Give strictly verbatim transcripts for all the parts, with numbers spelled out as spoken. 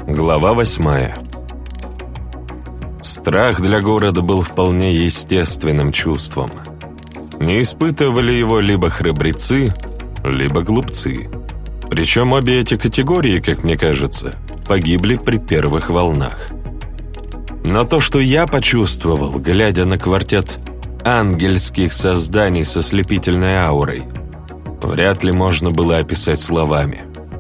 Глава восьмая. Страх для города был вполне естественным чувством. Не испытывали его либо храбрецы, либо глупцы. Причем обе эти категории, как мне кажется, погибли при первых волнах. Но то, что я почувствовал, глядя на квартет ангельских созданий со слепительной аурой, вряд ли можно было описать словами.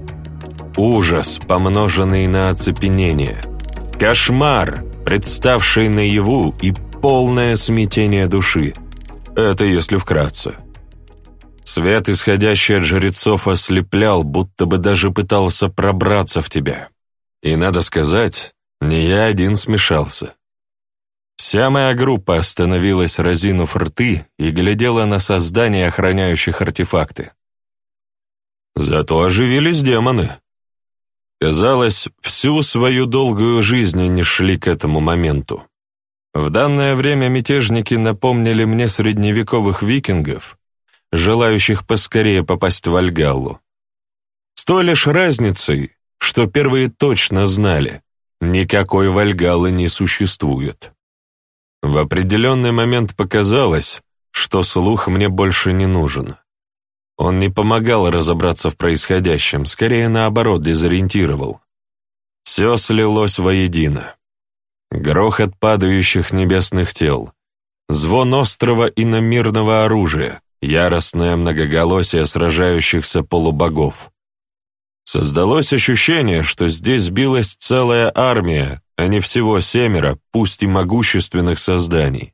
Ужас, помноженный на оцепенение. Кошмар, представший наяву, и полное смятение души. Это если вкратце. Свет, исходящий от жрецов, ослеплял, будто бы даже пытался пробраться в тебя. И, надо сказать, не я один смешался. Вся моя группа остановилась, разинув рты, и глядела на создания, охраняющих артефакты. Зато оживились демоны. Казалось, всю свою долгую жизнь они шли к этому моменту. В данное время мятежники напомнили мне средневековых викингов, желающих поскорее попасть в Вальгаллу. С той лишь разницей, что первые точно знали, никакой Вальгаллы не существует. В определенный момент показалось, что слух мне больше не нужен. Он не помогал разобраться в происходящем, скорее наоборот дезориентировал. Все слилось воедино. Грохот падающих небесных тел, звон острого иномирного оружия, яростное многоголосие сражающихся полубогов. Создалось ощущение, что здесь билась целая армия, а не всего семеро, пусть и могущественных созданий.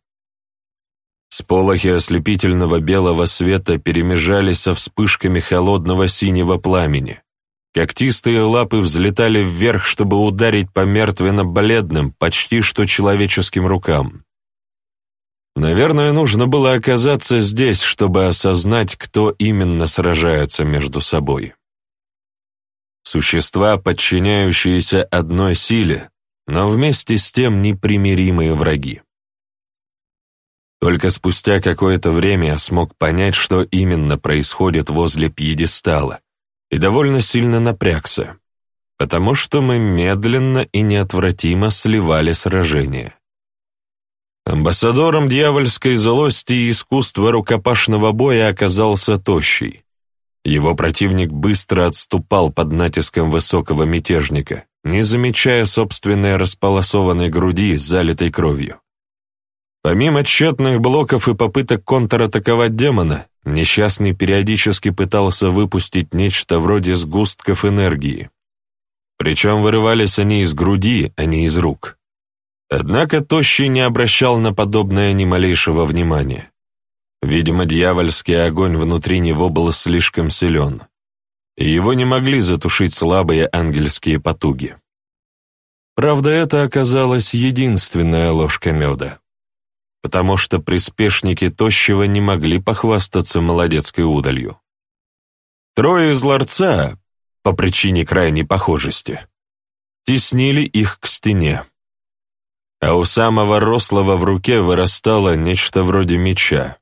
Сполохи ослепительного белого света перемежались со вспышками холодного синего пламени. Когтистые лапы взлетали вверх, чтобы ударить по мертвенно-бледным, почти что человеческим рукам. Наверное, нужно было оказаться здесь, чтобы осознать, кто именно сражается между собой. Существа, подчиняющиеся одной силе, но вместе с тем непримиримые враги. Только спустя какое-то время я смог понять, что именно происходит возле пьедестала, и довольно сильно напрягся, потому что мы медленно и неотвратимо сливали сражение. Амбассадором дьявольской злости и искусства рукопашного боя оказался Тощий. Его противник быстро отступал под натиском высокого мятежника, не замечая собственной располосованной груди, залитой кровью. Помимо тщетных блоков и попыток контратаковать демона, несчастный периодически пытался выпустить нечто вроде сгустков энергии. Причем вырывались они из груди, а не из рук. Однако Тощий не обращал на подобное ни малейшего внимания. Видимо, дьявольский огонь внутри него был слишком силен, и его не могли затушить слабые ангельские потуги. Правда, это оказалась единственная ложка меда, потому что приспешники Тощего не могли похвастаться молодецкой удалью. Трое из ларца, по причине крайней похожести, теснили их к стене, а у самого рослого в руке вырастало нечто вроде меча.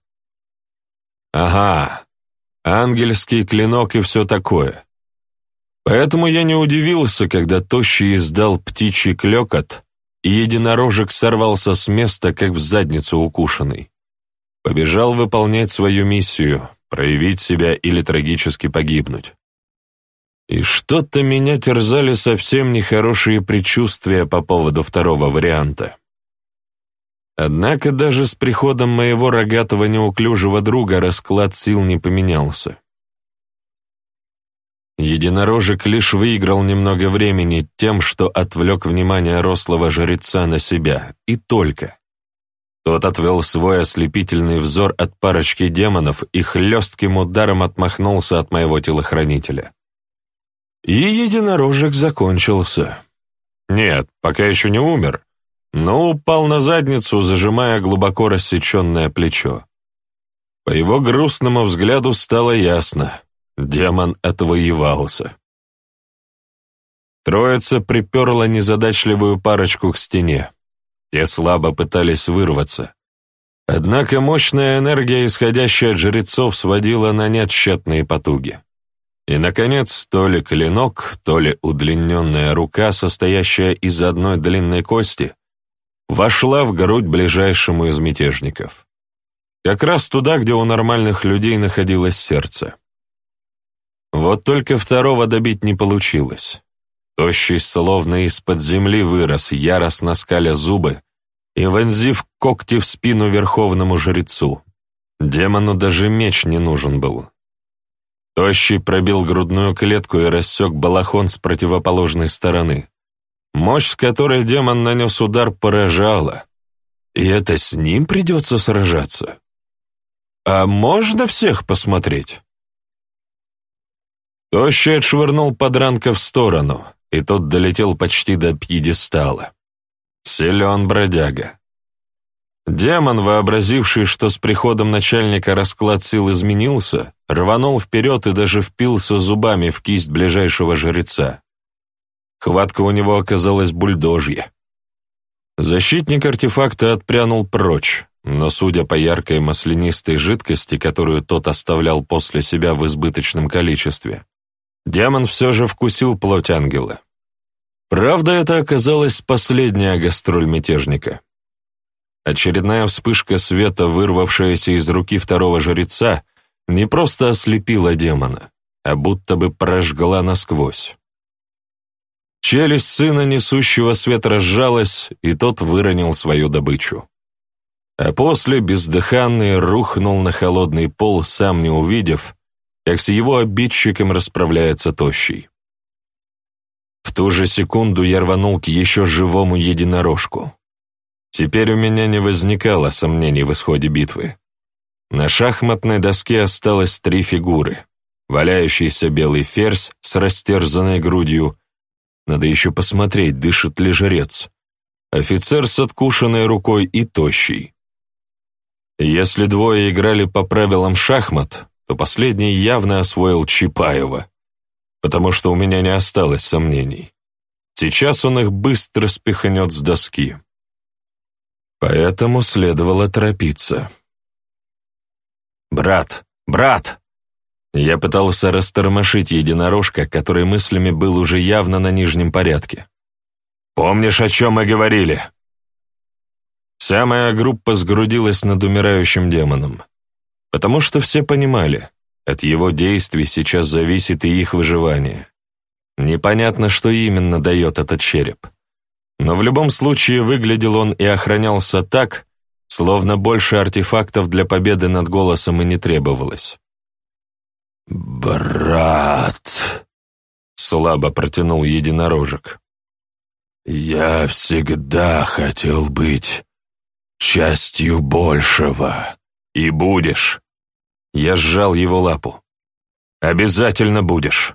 Ага, ангельский клинок и все такое. Поэтому я не удивился, когда Тощий издал птичий клёкот, и единорожек сорвался с места, как в задницу укушенный. Побежал выполнять свою миссию, проявить себя или трагически погибнуть. И что-то меня терзали совсем нехорошие предчувствия по поводу второго варианта. Однако даже с приходом моего рогатого неуклюжего друга расклад сил не поменялся. Единорожек лишь выиграл немного времени тем, что отвлек внимание рослого жреца на себя, и только. Тот отвел свой ослепительный взор от парочки демонов и хлестким ударом отмахнулся от моего телохранителя. И единорожек закончился. Нет, пока еще не умер, но упал на задницу, зажимая глубоко рассеченное плечо. По его грустному взгляду стало ясно. Демон отвоевался. Троица приперла незадачливую парочку к стене. Те слабо пытались вырваться. Однако мощная энергия, исходящая от жрецов, сводила на нет тщетные потуги. И, наконец, то ли клинок, то ли удлиненная рука, состоящая из одной длинной кости, вошла в грудь ближайшему из мятежников. Как раз туда, где у нормальных людей находилось сердце. Вот только второго добить не получилось. Тощий словно из-под земли вырос, яростно скаля зубы и вонзив когти в спину верховному жрецу. Демону даже меч не нужен был. Тощий пробил грудную клетку и рассек балахон с противоположной стороны. Мощь, с которой демон нанес удар, поражала. И это с ним придется сражаться? А можно всех посмотреть? Тощий отшвырнул подранка в сторону, и тот долетел почти до пьедестала. Силен бродяга. Демон, вообразивший, что с приходом начальника расклад сил изменился, рванул вперед и даже впился зубами в кисть ближайшего жреца. Хватка у него оказалась бульдожья. Защитник артефакта отпрянул прочь, но, судя по яркой маслянистой жидкости, которую тот оставлял после себя в избыточном количестве, демон все же вкусил плоть ангела. Правда, это оказалась последняя гастроль мятежника. Очередная вспышка света, вырвавшаяся из руки второго жреца, не просто ослепила демона, а будто бы прожгла насквозь. Челюсть сына несущего свет разжалась, и тот выронил свою добычу. А после, бездыханный, рухнул на холодный пол, сам не увидев, как с его обидчиком расправляется тощий. В ту же секунду я рванул к еще живому единорожку. Теперь у меня не возникало сомнений в исходе битвы. На шахматной доске осталось три фигуры. Валяющийся белый ферзь с растерзанной грудью. Надо еще посмотреть, дышит ли жрец. Офицер с откушенной рукой и тощий. Если двое играли по правилам шахмат, то последний явно освоил Чапаева, потому что у меня не осталось сомнений. Сейчас он их быстро спихнет с доски. Поэтому следовало торопиться. «Брат! Брат!» Я пытался растормошить единорожка, который мыслями был уже явно на нижнем порядке. «Помнишь, о чем мы говорили?» Вся моя группа сгрудилась над умирающим демоном, потому что все понимали, от его действий сейчас зависит и их выживание. Непонятно, что именно дает этот череп. Но в любом случае выглядел он и охранялся так, словно больше артефактов для победы над голосом и не требовалось. «Брат», — слабо протянул единорожек, — «я всегда хотел быть частью большего». «И будешь». Я сжал его лапу. «Обязательно будешь».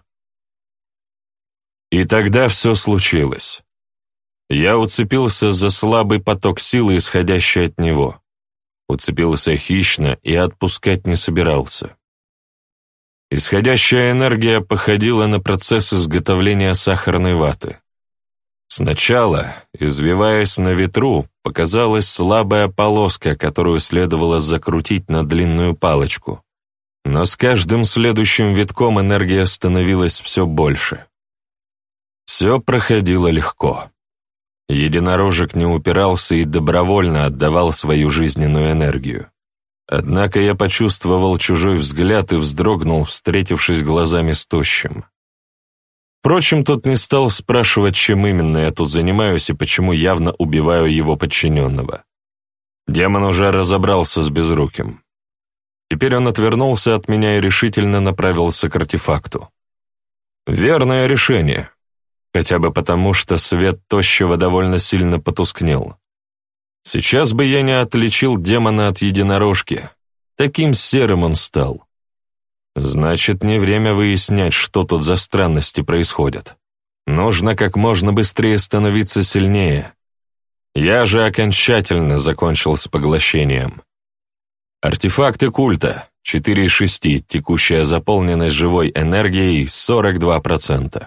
И тогда все случилось. Я уцепился за слабый поток силы, исходящий от него. Уцепился хищно и отпускать не собирался. Исходящая энергия походила на процесс изготовления сахарной ваты. Сначала, извиваясь на ветру, показалась слабая полоска, которую следовало закрутить на длинную палочку. Но с каждым следующим витком энергия становилась все больше. Все проходило легко. Единорожек не упирался и добровольно отдавал свою жизненную энергию. Однако я почувствовал чужой взгляд и вздрогнул, встретившись глазами с тощим. Впрочем, тот не стал спрашивать, чем именно я тут занимаюсь и почему явно убиваю его подчиненного. Демон уже разобрался с безруким. Теперь он отвернулся от меня и решительно направился к артефакту. Верное решение, хотя бы потому, что свет тощего довольно сильно потускнел. Сейчас бы я не отличил демона от единорожки, таким серым он стал. Значит, не время выяснять, что тут за странности происходят. Нужно как можно быстрее становиться сильнее. Я же окончательно закончил с поглощением. Артефакты культа, четыре из шести, текущая заполненность живой энергией сорок два процента.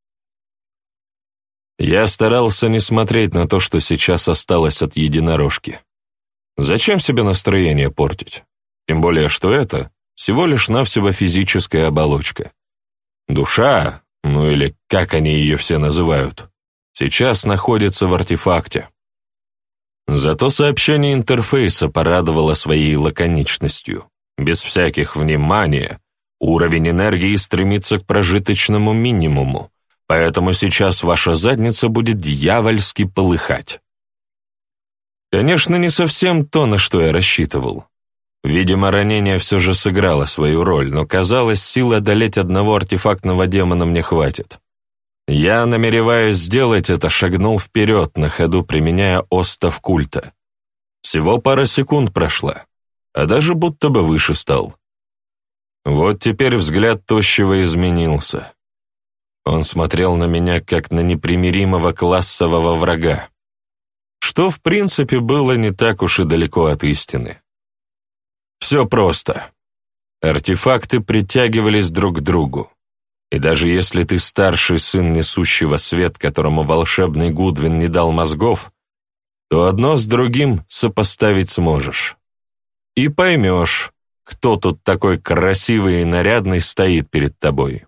Я старался не смотреть на то, что сейчас осталось от единорожки. Зачем себе настроение портить? Тем более, что это всего лишь навсего физическая оболочка. Душа, ну или как они ее все называют, сейчас находится в артефакте. Зато сообщение интерфейса порадовало своей лаконичностью. Без всяких внимания, уровень энергии стремится к прожиточному минимуму, поэтому сейчас ваша задница будет дьявольски полыхать. Конечно, не совсем то, на что я рассчитывал. Видимо, ранение все же сыграло свою роль, но, казалось, сил одолеть одного артефактного демона мне хватит. Я, намереваясь сделать это, шагнул вперед, на ходу применяя остов культа. Всего пара секунд прошла, а даже будто бы выше стал. Вот теперь взгляд Тощего изменился. Он смотрел на меня, как на непримиримого классового врага, что, в принципе, было не так уж и далеко от истины. Все просто. Артефакты притягивались друг к другу. И даже если ты старший сын несущего свет, которому волшебный Гудвин не дал мозгов, то одно с другим сопоставить сможешь. И поймешь, кто тут такой красивый и нарядный стоит перед тобой.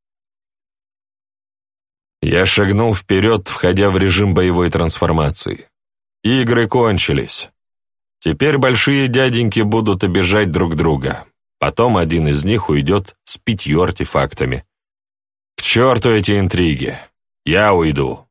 Я шагнул вперед, входя в режим боевой трансформации. Игры кончились. Теперь большие дяденьки будут обижать друг друга. Потом один из них уйдет с пятью артефактами. К черту эти интриги. Я уйду.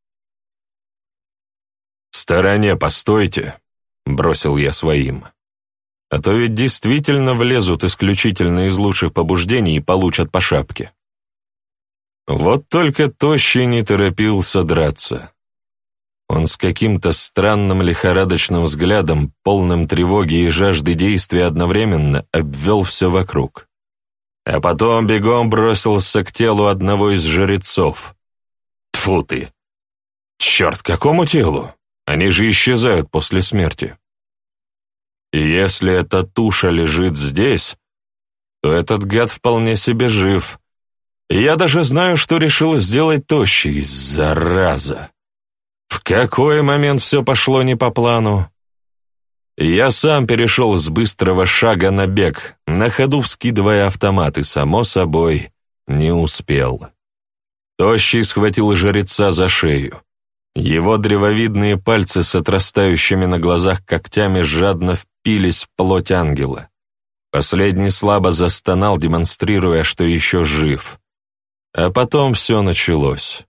«В стороне постойте», — бросил я своим. «А то ведь действительно влезут исключительно из лучших побуждений и получат по шапке». Вот только Тощий не торопился драться. Он с каким-то странным лихорадочным взглядом, полным тревоги и жажды действия одновременно, обвел все вокруг. А потом бегом бросился к телу одного из жрецов. Тьфу ты! Черт, какому телу? Они же исчезают после смерти. И если эта туша лежит здесь, то этот гад вполне себе жив. И я даже знаю, что решил сделать Тощий, зараза. В какой момент все пошло не по плану? Я сам перешел с быстрого шага на бег, на ходу вскидывая автомат, и, само собой, не успел. Тощий схватил жреца за шею. Его древовидные пальцы с отрастающими на глазах когтями жадно впились в плоть ангела. Последний слабо застонал, демонстрируя, что еще жив. А потом все началось.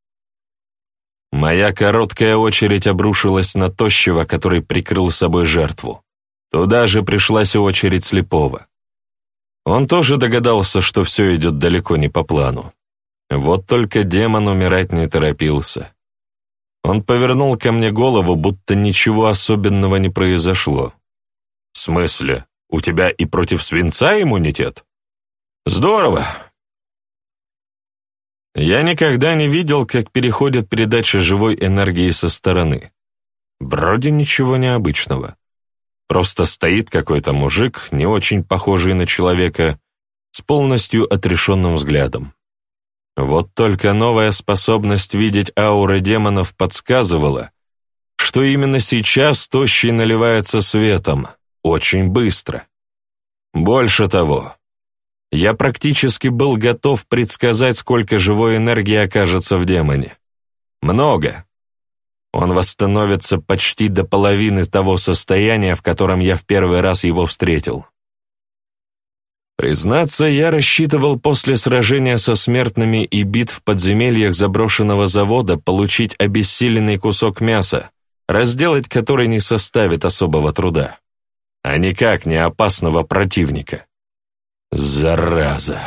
Моя короткая очередь обрушилась на Тощего, который прикрыл собой жертву. Туда же пришлась очередь Слепого. Он тоже догадался, что все идет далеко не по плану. Вот только демон умирать не торопился. Он повернул ко мне голову, будто ничего особенного не произошло. «В смысле, у тебя и против свинца иммунитет? Здорово!» Я никогда не видел, как переходит передача живой энергии со стороны. Вроде ничего необычного. Просто стоит какой-то мужик, не очень похожий на человека, с полностью отрешенным взглядом. Вот только новая способность видеть ауры демонов подсказывала, что именно сейчас Тощий наливается светом, очень быстро. Больше того, я практически был готов предсказать, сколько живой энергии окажется в демоне. Много. Он восстановится почти до половины того состояния, в котором я в первый раз его встретил. Признаться, я рассчитывал после сражения со смертными и битв в подземельях заброшенного завода получить обессиленный кусок мяса, разделать который не составит особого труда, а никак не опасного противника. Зараза!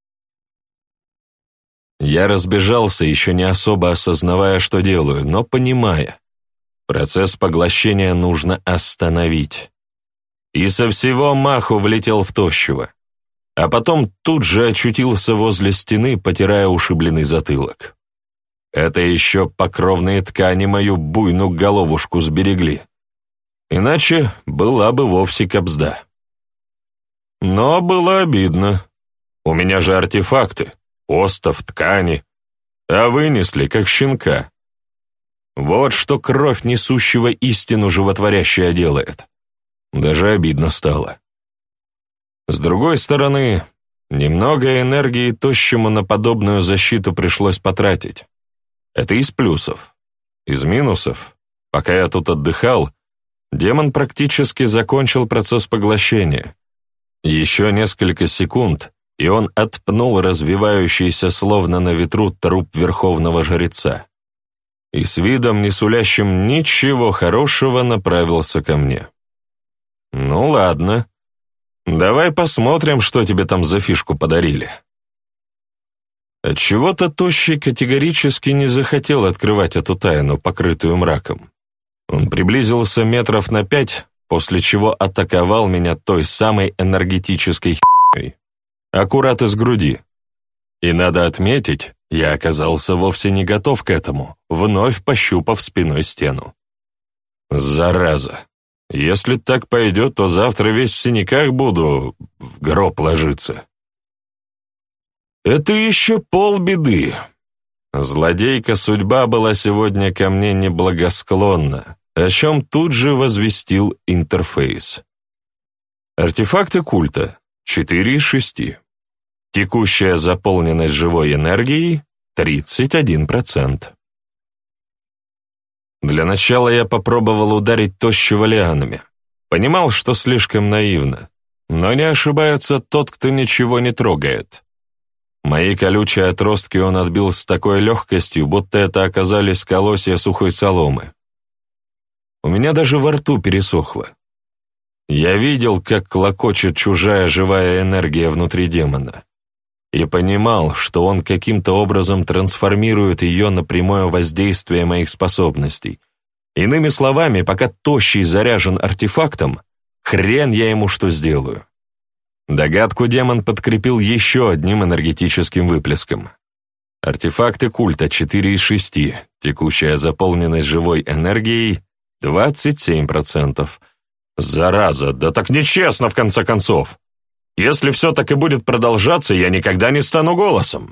Я разбежался, еще не особо осознавая, что делаю, но понимая, процесс поглощения нужно остановить. И со всего маху влетел в Тощего, а потом тут же очутился возле стены, потирая ушибленный затылок. Это еще покровные ткани мою буйную головушку сберегли. Иначе была бы вовсе кабзда. Но было обидно. У меня же артефакты, остов, ткани, а вынесли, как щенка. Вот что кровь несущего истину животворящая делает. Даже обидно стало. С другой стороны, Немного энергии тощему на подобную защиту пришлось потратить. Это из плюсов. Из минусов, пока я тут отдыхал, демон практически закончил процесс поглощения. Еще несколько секунд, и он отпнул развивающийся словно на ветру труп верховного жреца. И с видом, не сулящим ничего хорошего, направился ко мне. «Ну ладно, давай посмотрим, что тебе там за фишку подарили». Отчего-то Тощий категорически не захотел открывать эту тайну, покрытую мраком. Он приблизился метров на пять, после чего атаковал меня той самой энергетической херней, аккурат из груди. И надо отметить, я оказался вовсе не готов к этому, вновь пощупав спиной стену. Зараза! Если так пойдет, то завтра весь в синяках буду в гроб ложиться. Это еще полбеды. Злодейка судьба была сегодня ко мне неблагосклонна, о чем тут же возвестил интерфейс. Артефакты культа четыре из шести. Текущая заполненность живой энергией тридцать один процент. Для начала я попробовал ударить Тощего лианами. Понимал, что слишком наивно, но не ошибается тот, кто ничего не трогает. Мои колючие отростки он отбил с такой легкостью, будто это оказались колосья сухой соломы. У меня даже во рту пересохло. Я видел, как клокочет чужая живая энергия внутри демона, и понимал, что он каким-то образом трансформирует ее на прямое воздействие моих способностей. Иными словами, пока Тощий заряжен артефактом, хрен я ему что сделаю. Догадку демон подкрепил еще одним энергетическим выплеском. Артефакты культа четыре из шести, текущая заполненность живой энергией двадцать семь процентов. Зараза, да так нечестно в конце концов! Если все так и будет продолжаться, я никогда не стану голосом.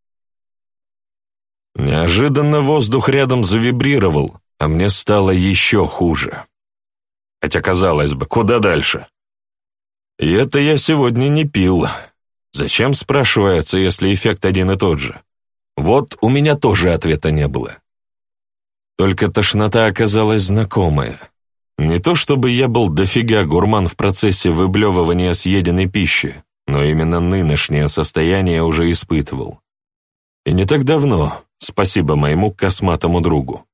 Неожиданно воздух рядом завибрировал, а мне стало еще хуже. Хотя, казалось бы, куда дальше? И это я сегодня не пил. Зачем, спрашивается, если эффект один и тот же? Вот у меня тоже ответа не было. Только тошнота оказалась знакомая. Не то чтобы я был дофига гурман в процессе выблевывания съеденной пищи, но именно нынешнее состояние уже испытывал. И не так давно, спасибо моему косматому другу.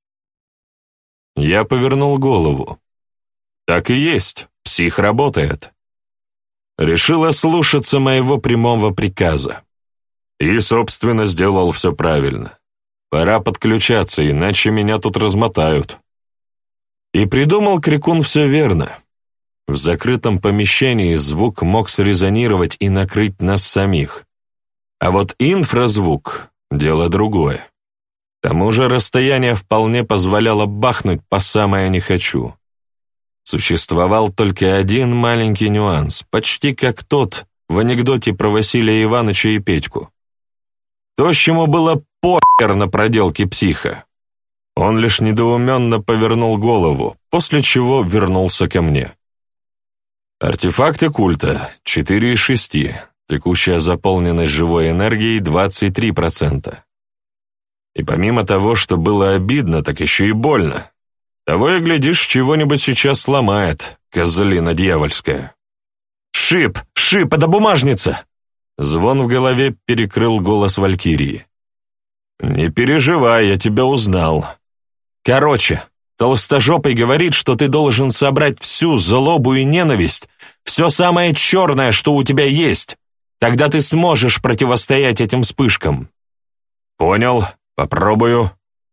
Я повернул голову. Так и есть, псих работает. Решила слушаться моего прямого приказа. И, собственно, сделал все правильно. Пора подключаться, иначе меня тут размотают. И придумал крикун все верно. В закрытом помещении звук мог срезонировать и накрыть нас самих. А вот инфразвук — дело другое. К тому же расстояние вполне позволяло бахнуть по самое не хочу. Существовал только один маленький нюанс, почти как тот в анекдоте про Василия Ивановича и Петьку. Тощему было похер на проделки психа. Он лишь недоуменно повернул голову, после чего вернулся ко мне. Артефакты культа четыре из шести, текущая заполненность живой энергией двадцать три процента. И помимо того, что было обидно, так еще и больно. Того и глядишь, чего-нибудь сейчас сломает, козлина дьявольская. «Шип! Шип! Это бумажница!» Звон в голове перекрыл голос Валькирии. «Не переживай, я тебя узнал. Короче, толстожопый говорит, что ты должен собрать всю злобу и ненависть, все самое черное, что у тебя есть. Тогда ты сможешь противостоять этим вспышкам». «Понял, попробую».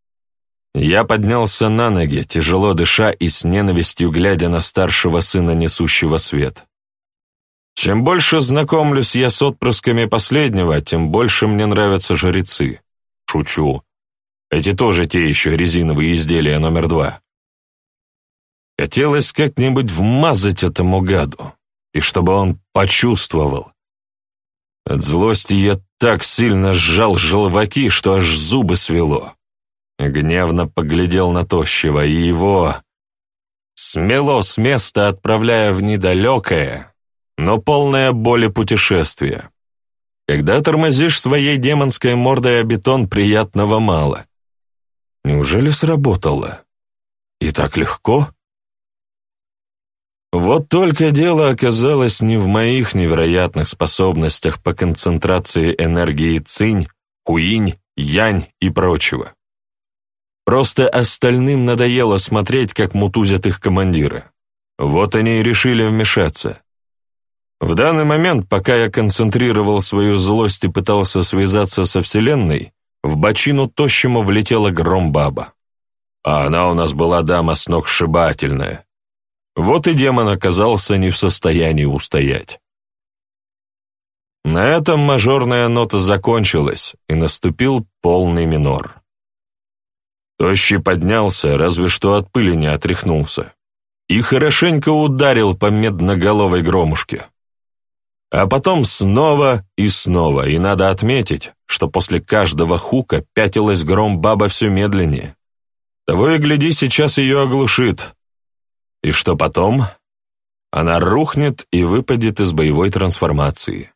Я поднялся на ноги, тяжело дыша и с ненавистью глядя на старшего сына, несущего свет. Чем больше знакомлюсь я с отпрысками последнего, тем больше мне нравятся жрецы. Шучу. Эти тоже те еще резиновые изделия номер два. Хотелось как-нибудь вмазать этому гаду, и чтобы он почувствовал. От злости я так сильно сжал желваки, что аж зубы свело. Гневно поглядел на Тощего, и его смело с места, отправляя в недалекое, но полное боли путешествие. Когда тормозишь своей демонской мордой о бетон, приятного мало. Неужели сработало? И так легко? Вот только дело оказалось не в моих невероятных способностях по концентрации энергии цинь, куинь, янь и прочего. Просто остальным надоело смотреть, как мутузят их командиры. Вот они и решили вмешаться. В данный момент, пока я концентрировал свою злость и пытался связаться со Вселенной, в бочину тощему влетела Громбаба. А она у нас была дама сногсшибательная. Вот и демон оказался не в состоянии устоять. На этом мажорная нота закончилась, и наступил полный минор. Тощий поднялся, разве что от пыли не отряхнулся, и хорошенько ударил по медноголовой громушке. А потом снова и снова, и надо отметить, что после каждого хука пятилась Громбаба все медленнее. Того и гляди, сейчас ее оглушит. И что потом? Она рухнет и выпадет из боевой трансформации.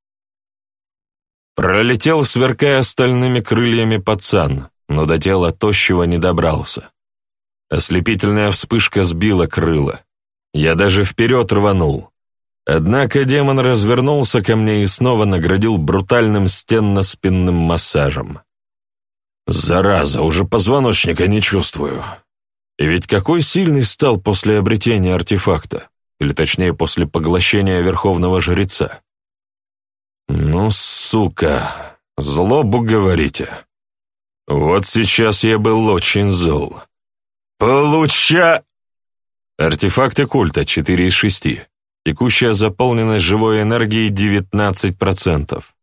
Пролетел, сверкая стальными крыльями, пацан, но до тела тощего не добрался. Ослепительная вспышка сбила крыло. Я даже вперед рванул. Однако демон развернулся ко мне и снова наградил брутальным стенно-спинным массажем. Зараза, уже позвоночника не чувствую. И ведь какой сильный стал после обретения артефакта, или точнее после поглощения Верховного Жреца. Ну, сука, злобу говорите. Вот сейчас я был очень зол. Получа... Артефакты культа четыре из шести. Текущая заполненность живой энергией девятнадцать процентов.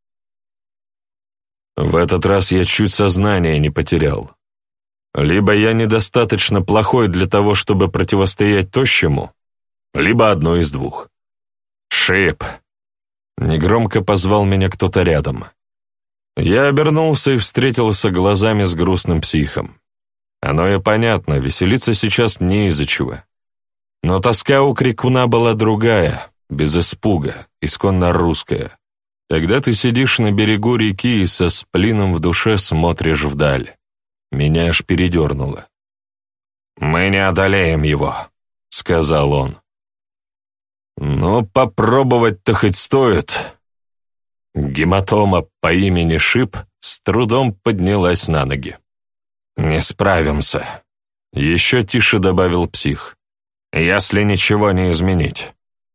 В этот раз я чуть сознание не потерял. Либо я недостаточно плохой для того, чтобы противостоять тощему, либо одно из двух. «Шип!» Негромко позвал меня кто-то рядом. Я обернулся и встретился глазами с грустным психом. Оно и понятно, веселиться сейчас не из-за чего. Но тоска у крикуна была другая, без испуга, исконно русская. Когда ты сидишь на берегу реки и со сплином в душе смотришь вдаль. Меня аж передернуло. «Мы не одолеем его», — сказал он. «Ну, попробовать-то хоть стоит». Гематома по имени Шип с трудом поднялась на ноги. «Не справимся», — еще тише добавил псих, «если ничего не изменить».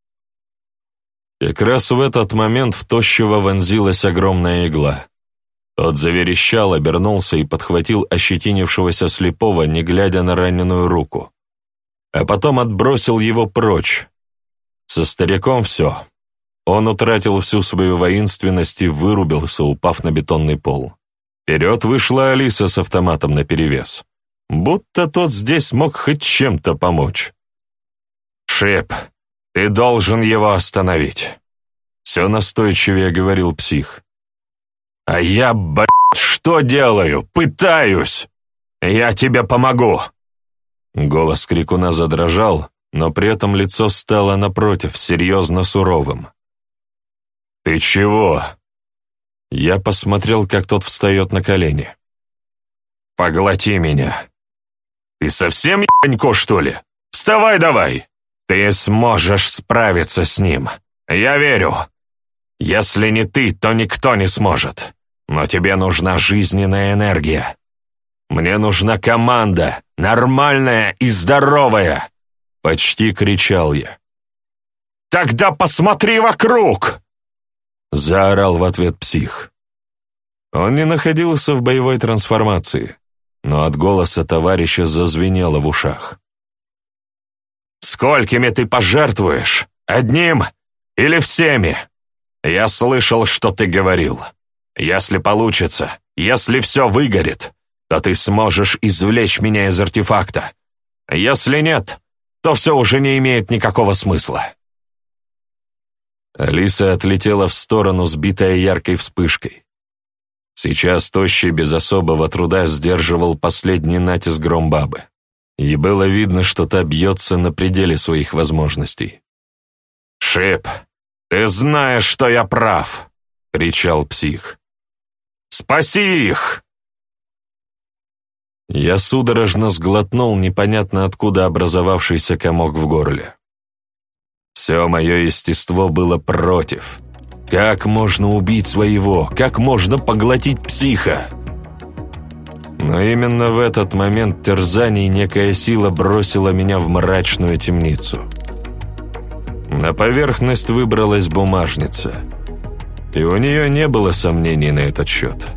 Как раз в этот момент в тощего вонзилась огромная игла. Тот заверещал, обернулся и подхватил ощетинившегося слепого, не глядя на раненую руку. А потом отбросил его прочь. Со стариком все. Он утратил всю свою воинственность и вырубился, упав на бетонный пол. Вперед вышла Алиса с автоматом наперевес. Будто тот здесь мог хоть чем-то помочь. «Шип, ты должен его остановить», — все настойчивее говорил псих. «А я, блядь, что делаю? Пытаюсь! Я тебе помогу!» Голос крикуна задрожал, но при этом лицо стало напротив, серьезно суровым. «Ты чего?» Я посмотрел, как тот встает на колени. «Поглоти меня!» «Ты совсем ебанько, что ли? Вставай давай! Ты сможешь справиться с ним! Я верю! Если не ты, то никто не сможет. Но тебе нужна жизненная энергия. Мне нужна команда, нормальная и здоровая!» Почти кричал я. «Тогда посмотри вокруг!» Заорал в ответ псих. Он не находился в боевой трансформации, но от голоса товарища зазвенело в ушах. «Сколькими ты пожертвуешь? Одним или всеми? Я слышал, что ты говорил. Если получится, если все выгорит, то ты сможешь извлечь меня из артефакта. Если нет, то все уже не имеет никакого смысла». Алиса отлетела в сторону, сбитая яркой вспышкой. Сейчас тощий без особого труда сдерживал последний натиск Громбабы, и было видно, что та бьется на пределе своих возможностей. «Шип, ты знаешь, что я прав. кричал псих. «Спаси их!» Я судорожно сглотнул непонятно откуда образовавшийся комок в горле. Все мое естество было против. Как можно убить своего? Как можно поглотить психа? Но именно в этот момент терзаний некая сила бросила меня в мрачную темницу. На поверхность выбралась бумажница, и у нее не было сомнений на этот счет.